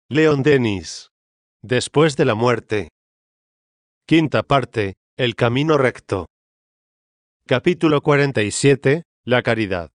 Leon Denis. Después de la muerte. Quinta parte, el camino recto. Capítulo 47, la caridad.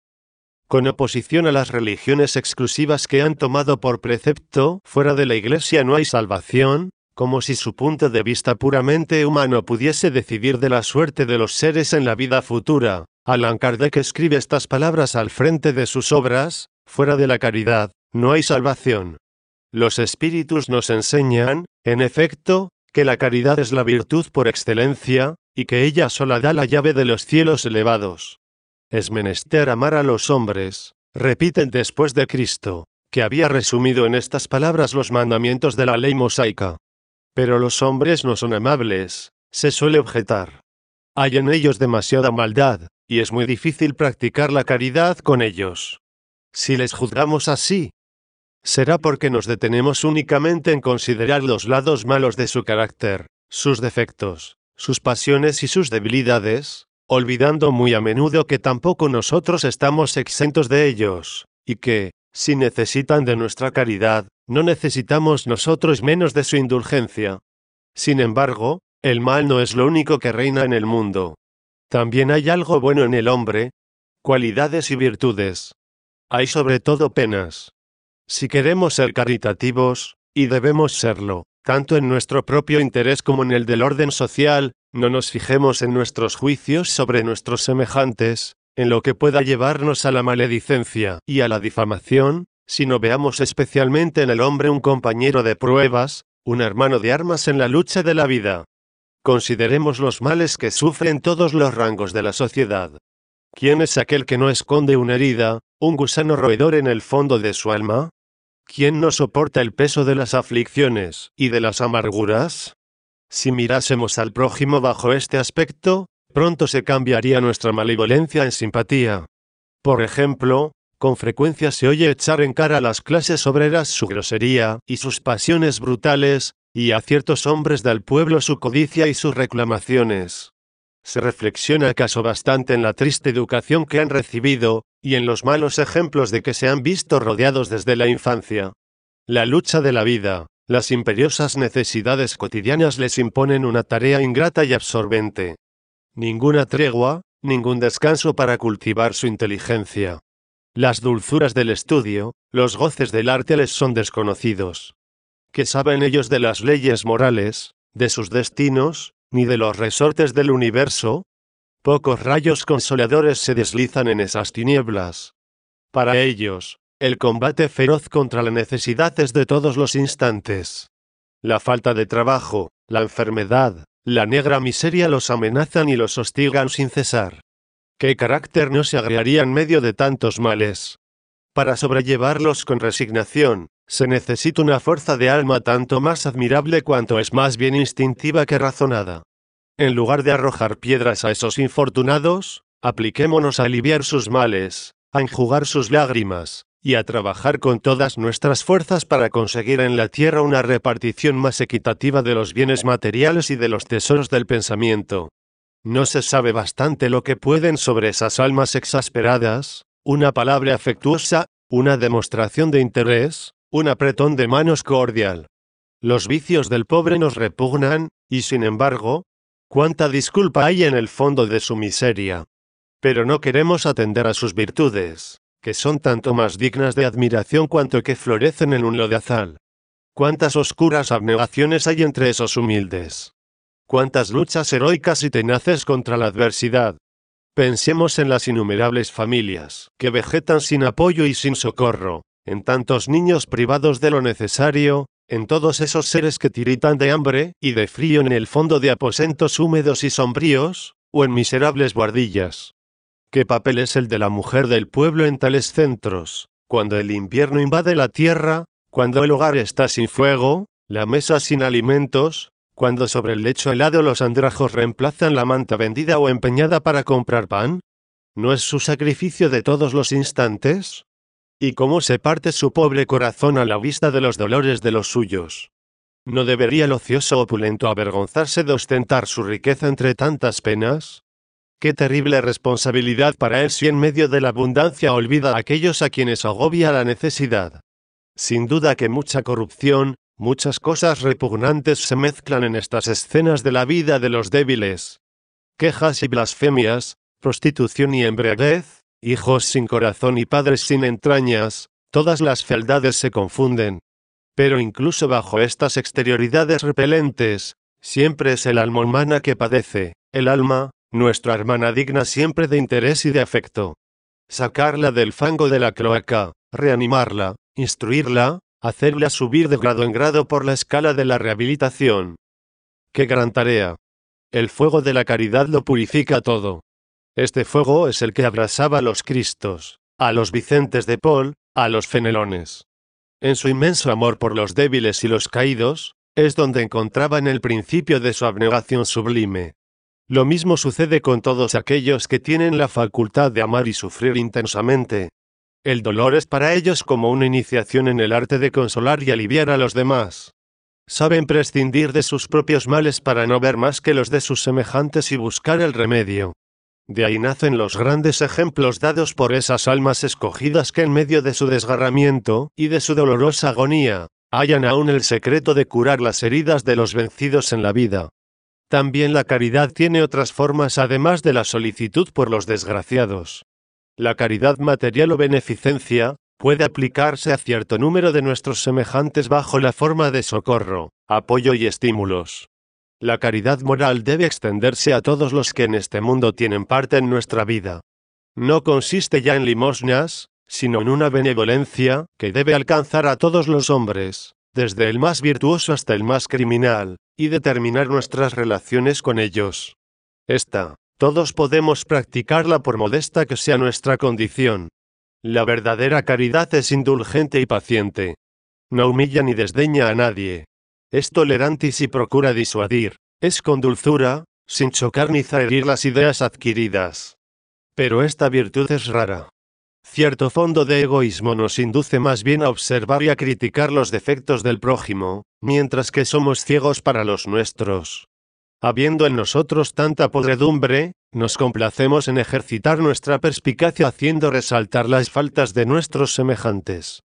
Con oposición a las religiones exclusivas que han tomado por precepto, fuera de la Iglesia no hay salvación, como si su punto de vista puramente humano pudiese decidir de la suerte de los seres en la vida futura, Allan Kardec escribe estas palabras al frente de sus obras: fuera de la caridad, no hay salvación. Los espíritus nos enseñan, en efecto, que la caridad es la virtud por excelencia, y que ella sola da la llave de los cielos elevados. Es menester amar a los hombres, repiten después de Cristo, que había resumido en estas palabras los mandamientos de la ley mosaica. Pero los hombres no son amables, se suele objetar. Hay en ellos demasiada maldad, y es muy difícil practicar la caridad con ellos. Si les juzgamos así, será porque nos detenemos únicamente en considerar los lados malos de su carácter, sus defectos, sus pasiones y sus debilidades, olvidando muy a menudo que tampoco nosotros estamos exentos de ellos, y que, si necesitan de nuestra caridad, no necesitamos nosotros menos de su indulgencia. Sin embargo, el mal no es lo único que reina en el mundo. También hay algo bueno en el hombre, cualidades y virtudes. Hay sobre todo penas. Si queremos ser caritativos, y debemos serlo, tanto en nuestro propio interés como en el del orden social, no nos fijemos en nuestros juicios sobre nuestros semejantes, en lo que pueda llevarnos a la maledicencia y a la difamación, sino veamos especialmente en el hombre un compañero de pruebas, un hermano de armas en la lucha de la vida. Consideremos los males que sufren todos los rangos de la sociedad. ¿Quién es aquel que no esconde una herida, un gusano roedor en el fondo de su alma? ¿Quién no soporta el peso de las aflicciones y de las amarguras? Si mirásemos al prójimo bajo este aspecto, pronto se cambiaría nuestra malevolencia en simpatía. Por ejemplo, con frecuencia se oye echar en cara a las clases obreras su grosería y sus pasiones brutales, y a ciertos hombres del pueblo su codicia y sus reclamaciones. ¿Se reflexiona acaso bastante en la triste educación que han recibido, y en los malos ejemplos de que se han visto rodeados desde la infancia? La lucha de la vida, las imperiosas necesidades cotidianas les imponen una tarea ingrata y absorbente. Ninguna tregua, ningún descanso para cultivar su inteligencia. Las dulzuras del estudio, los goces del arte les son desconocidos. ¿Qué saben ellos de las leyes morales, de sus destinos, ni de los resortes del universo? Pocos rayos consoladores se deslizan en esas tinieblas. Para ellos, el combate feroz contra la necesidad es de todos los instantes. La falta de trabajo, la enfermedad, la negra miseria los amenazan y los hostigan sin cesar. ¿Qué carácter no se agriaría en medio de tantos males? Para sobrellevarlos con resignación, se necesita una fuerza de alma tanto más admirable cuanto es más bien instintiva que razonada. En lugar de arrojar piedras a esos infortunados, apliquémonos a aliviar sus males, a enjugar sus lágrimas, y a trabajar con todas nuestras fuerzas para conseguir en la tierra una repartición más equitativa de los bienes materiales y de los tesoros del pensamiento. No se sabe bastante lo que pueden sobre esas almas exasperadas, una palabra afectuosa, una demostración de interés, un apretón de manos cordial. Los vicios del pobre nos repugnan, y sin embargo, cuánta disculpa hay en el fondo de su miseria. Pero no queremos atender a sus virtudes, que son tanto más dignas de admiración cuanto que florecen en un lodazal. Cuántas oscuras abnegaciones hay entre esos humildes. Cuántas luchas heroicas y tenaces contra la adversidad. Pensemos en las innumerables familias que vegetan sin apoyo y sin socorro, en tantos niños privados de lo necesario, en todos esos seres que tiritan de hambre y de frío en el fondo de aposentos húmedos y sombríos, o en miserables buhardillas. ¿Qué papel es el de la mujer del pueblo en tales centros, cuando el invierno invade la tierra, cuando el hogar está sin fuego, la mesa sin alimentos, cuando sobre el lecho helado los andrajos reemplazan la manta vendida o empeñada para comprar pan? ¿No es su sacrificio de todos los instantes? ¿Y cómo se parte su pobre corazón a la vista de los dolores de los suyos? ¿No debería el ocioso opulento avergonzarse de ostentar su riqueza entre tantas penas? ¡Qué terrible responsabilidad para él si en medio de la abundancia olvida a aquellos a quienes agobia la necesidad! Sin duda que mucha corrupción, muchas cosas repugnantes se mezclan en estas escenas de la vida de los débiles. Quejas y blasfemias, prostitución y embriaguez, hijos sin corazón y padres sin entrañas, todas las fealdades se confunden. Pero incluso bajo estas exterioridades repelentes, siempre es el alma humana que padece, el alma, nuestra hermana digna siempre de interés y de afecto. Sacarla del fango de la cloaca, reanimarla, instruirla, hacerla subir de grado en grado por la escala de la rehabilitación. ¡Qué gran tarea! El fuego de la caridad lo purifica todo. Este fuego es el que abrasaba a los Cristos, a los Vicentes de Paul, a los Fenelones. En su inmenso amor por los débiles y los caídos, es donde encontraban el principio de su abnegación sublime. Lo mismo sucede con todos aquellos que tienen la facultad de amar y sufrir intensamente. El dolor es para ellos como una iniciación en el arte de consolar y aliviar a los demás. Saben prescindir de sus propios males para no ver más que los de sus semejantes y buscar el remedio. De ahí nacen los grandes ejemplos dados por esas almas escogidas que en medio de su desgarramiento y de su dolorosa agonía, hallan aún el secreto de curar las heridas de los vencidos en la vida. También la caridad tiene otras formas además de la solicitud por los desgraciados. La caridad material o beneficencia puede aplicarse a cierto número de nuestros semejantes bajo la forma de socorro, apoyo y estímulos. La caridad moral debe extenderse a todos los que en este mundo tienen parte en nuestra vida. No consiste ya en limosnas, sino en una benevolencia que debe alcanzar a todos los hombres, desde el más virtuoso hasta el más criminal, y determinar nuestras relaciones con ellos. Todos podemos practicarla por modesta que sea nuestra condición. La verdadera caridad es indulgente y paciente. No humilla ni desdeña a nadie. Es tolerante y si procura disuadir, es con dulzura, sin chocar ni herir las ideas adquiridas. Pero esta virtud es rara. Cierto fondo de egoísmo nos induce más bien a observar y a criticar los defectos del prójimo, mientras que somos ciegos para los nuestros. Habiendo en nosotros tanta podredumbre, nos complacemos en ejercitar nuestra perspicacia haciendo resaltar las faltas de nuestros semejantes.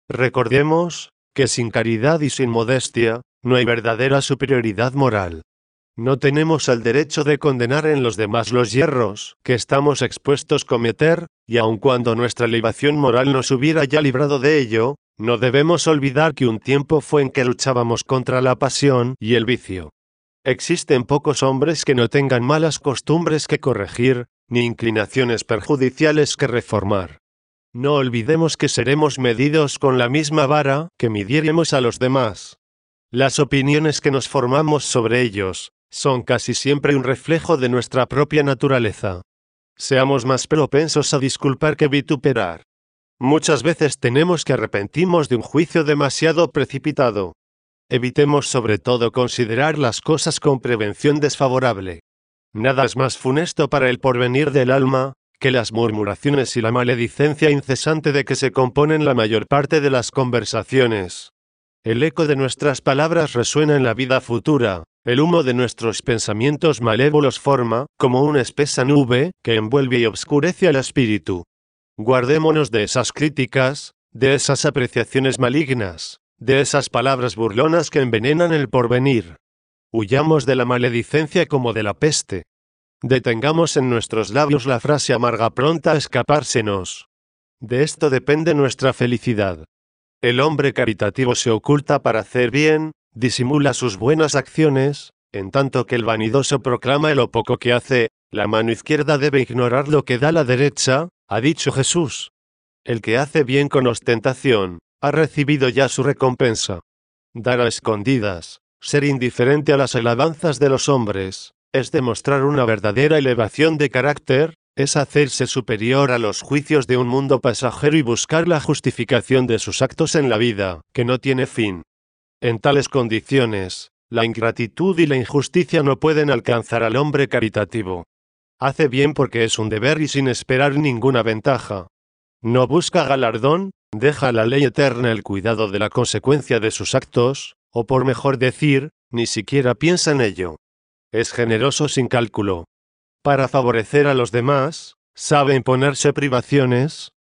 Recordemos que sin caridad y sin modestia, no hay verdadera superioridad moral. No tenemos el derecho de condenar en los demás los yerros que estamos expuestos a cometer, y aun cuando nuestra elevación moral nos hubiera ya librado de ello, no debemos olvidar que un tiempo fue en que luchábamos contra la pasión y el vicio. Existen pocos hombres que no tengan malas costumbres que corregir, ni inclinaciones perjudiciales que reformar. No olvidemos que seremos medidos con la misma vara que midiéramos a los demás. Las opiniones que nos formamos sobre ellos son casi siempre un reflejo de nuestra propia naturaleza. Seamos más propensos a disculpar que vituperar. Muchas veces tenemos que arrepentirnos de un juicio demasiado precipitado. Evitemos sobre todo considerar las cosas con prevención desfavorable. Nada es más funesto para el porvenir del alma que las murmuraciones y la maledicencia incesante de que se componen la mayor parte de las conversaciones. El eco de nuestras palabras resuena en la vida futura, el humo de nuestros pensamientos malévolos forma como una espesa nube que envuelve y obscurece al espíritu. Guardémonos de esas críticas, de esas apreciaciones malignas, de esas palabras burlonas que envenenan el porvenir. Huyamos de la maledicencia como de la peste. Detengamos en nuestros labios la frase amarga pronta a escapársenos. De esto depende nuestra felicidad. El hombre caritativo se oculta para hacer bien, disimula sus buenas acciones, en tanto que el vanidoso proclama lo poco que hace. La mano izquierda debe ignorar lo que da la derecha, ha dicho Jesús. El que hace bien con ostentación, ha recibido ya su recompensa. Dar a escondidas, ser indiferente a las alabanzas de los hombres, es demostrar una verdadera elevación de carácter, es hacerse superior a los juicios de un mundo pasajero y buscar la justificación de sus actos en la vida, que no tiene fin. En tales condiciones, la ingratitud y la injusticia no pueden alcanzar al hombre caritativo. Hace bien porque es un deber y sin esperar ninguna ventaja. No busca galardón, deja a la ley eterna el cuidado de la consecuencia de sus actos, o por mejor decir, ni siquiera piensa en ello. Es generoso sin cálculo. Para favorecer a los demás, sabe imponerse privaciones,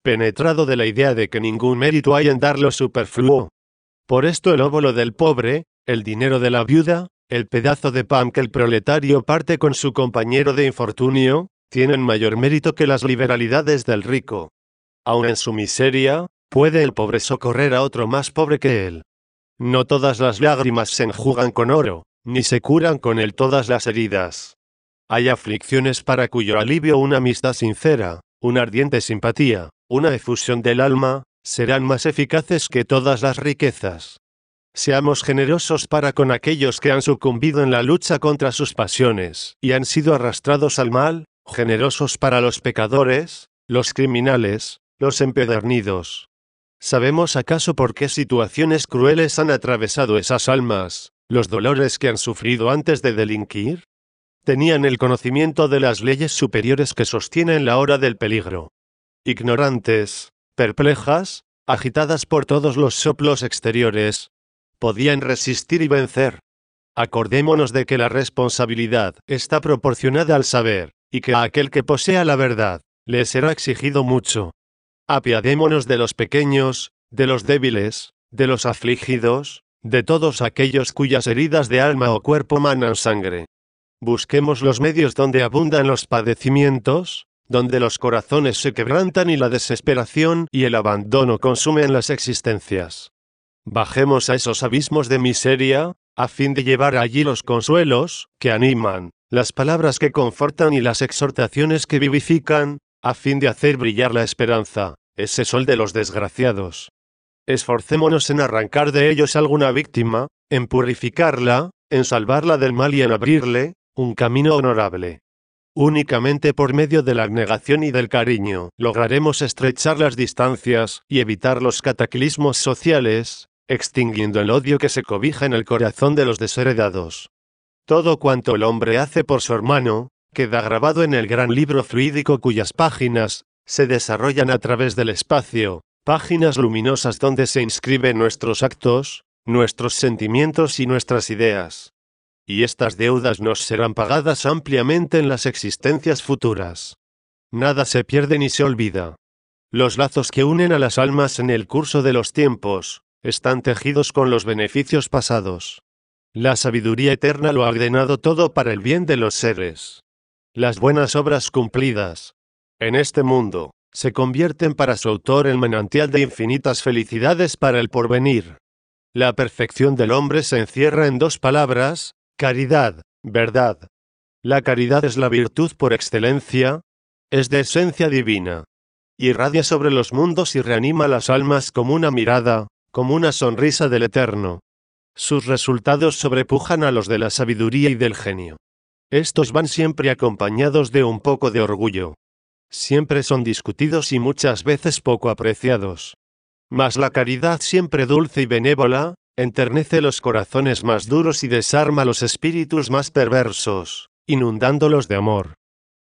penetrado de la idea de que ningún mérito hay en dar lo superfluo. Por esto el óvulo del pobre, el dinero de la viuda, el pedazo de pan que el proletario parte con su compañero de infortunio, tienen mayor mérito que las liberalidades del rico. Aun en su miseria, puede el pobre socorrer a otro más pobre que él. No todas las lágrimas se enjugan con oro, ni se curan con él todas las heridas. Hay aflicciones para cuyo alivio una amistad sincera, una ardiente simpatía, una efusión del alma, serán más eficaces que todas las riquezas. Seamos generosos para con aquellos que han sucumbido en la lucha contra sus pasiones y han sido arrastrados al mal, generosos para los pecadores, los criminales, los empedernidos. ¿Sabemos acaso por qué situaciones crueles han atravesado esas almas, los dolores que han sufrido antes de delinquir? Tenían el conocimiento de las leyes superiores que sostienen la hora del peligro. Ignorantes, perplejas, agitadas por todos los soplos exteriores, podían resistir y vencer. Acordémonos de que la responsabilidad está proporcionada al saber, y que a aquel que posea la verdad, le será exigido mucho. Apiadémonos de los pequeños, de los débiles, de los afligidos, de todos aquellos cuyas heridas de alma o cuerpo manan sangre. Busquemos los medios donde abundan los padecimientos, donde los corazones se quebrantan y la desesperación y el abandono consumen las existencias. Bajemos a esos abismos de miseria, a fin de llevar allí los consuelos que animan, las palabras que confortan y las exhortaciones que vivifican, a fin de hacer brillar la esperanza, ese sol de los desgraciados. Esforcémonos en arrancar de ellos alguna víctima, en purificarla, en salvarla del mal y en abrirle un camino honorable. Únicamente por medio de la abnegación y del cariño lograremos estrechar las distancias y evitar los cataclismos sociales, extinguiendo el odio que se cobija en el corazón de los desheredados. Todo cuanto el hombre hace por su hermano, queda grabado en el gran libro fluídico cuyas páginas se desarrollan a través del espacio, páginas luminosas donde se inscriben nuestros actos, nuestros sentimientos y nuestras ideas. Y estas deudas nos serán pagadas ampliamente en las existencias futuras. Nada se pierde ni se olvida. Los lazos que unen a las almas en el curso de los tiempos están tejidos con los beneficios pasados. La sabiduría eterna lo ha ordenado todo para el bien de los seres. Las buenas obras cumplidas en este mundo se convierten para su autor en manantial de infinitas felicidades para el porvenir. La perfección del hombre se encierra en dos palabras: caridad, verdad. La caridad es la virtud por excelencia, es de esencia divina. Irradia sobre los mundos y reanima las almas como una mirada, como una sonrisa del Eterno. Sus resultados sobrepujan a los de la sabiduría y del genio. Estos van siempre acompañados de un poco de orgullo. Siempre son discutidos y muchas veces poco apreciados. Mas la caridad, siempre dulce y benévola, enternece los corazones más duros y desarma los espíritus más perversos, inundándolos de amor.